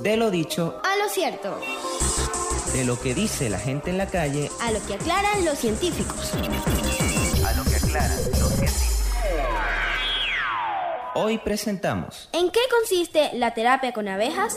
De lo dicho a lo cierto. De lo que dice la gente en la calle A lo que aclaran los científicos. A lo que aclaran los científicos. Hoy presentamos ¿En qué consiste la terapia con abejas?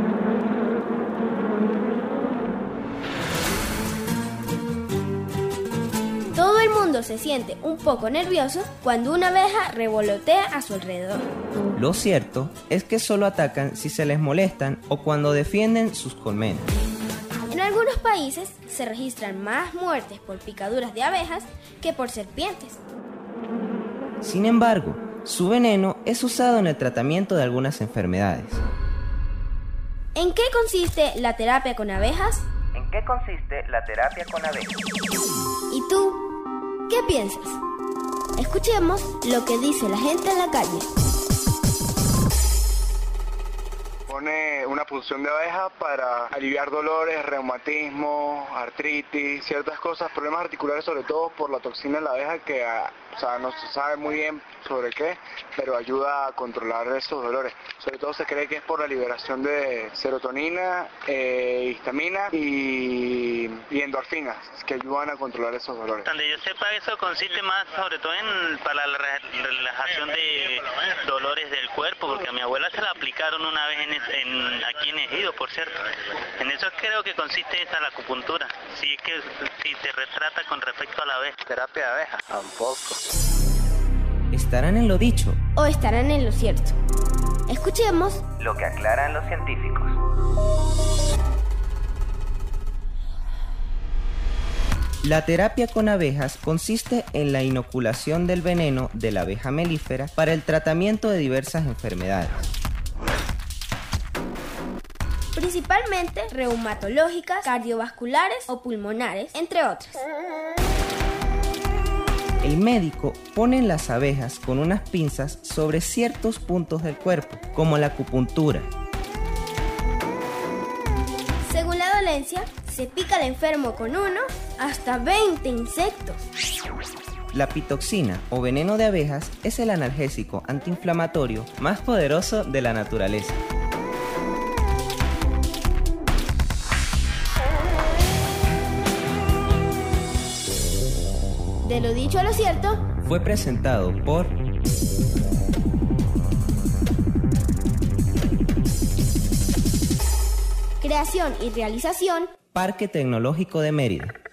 Todo el mundo se siente un poco nervioso cuando una abeja revolotea a su alrededor. Lo cierto es que solo atacan si se les molestan o cuando defienden sus colmenas. En algunos países se registran más muertes por picaduras de abejas que por serpientes. Sin embargo, su veneno es usado en el tratamiento de algunas enfermedades. ¿En qué consiste la terapia con abejas? ¿En qué consiste la terapia con abejas? ¿Y tú? ¿Qué piensas? Escuchemos lo que dice la gente en la calle. Pone una punción de abeja para aliviar dolores, reumatismo, artritis, ciertas cosas, problemas articulares, sobre todo por la toxina de la abeja que no se sabe muy bien sobre qué, pero ayuda a controlar esos dolores. Sobre todo se cree que es por la liberación de serotonina, histamina y endorfinas que ayudan a controlar esos dolores. Donde yo sepa, eso consiste más sobre todo para la relajación de dolores del cuerpo, porque a mi abuela se la aplicaron una vez aquí en Ejido, por cierto. En eso creo que consiste esa la acupuntura, si se retrata con respecto a la abeja. Terapia de abeja, tampoco. ¿Estarán en lo dicho o estarán en lo cierto? Escuchemos lo que aclaran los científicos. La terapia con abejas consiste en la inoculación del veneno de la abeja melífera para el tratamiento de diversas enfermedades, principalmente reumatológicas, cardiovasculares o pulmonares, entre otras. El médico pone las abejas con unas pinzas sobre ciertos puntos del cuerpo, como la acupuntura. Según la dolencia, se pica al enfermo con 1 hasta 20 insectos. La pitoxina o veneno de abejas es el analgésico antiinflamatorio más poderoso de la naturaleza. De lo dicho a lo cierto, fue presentado por creación y realización, Parque Tecnológico de Mérida.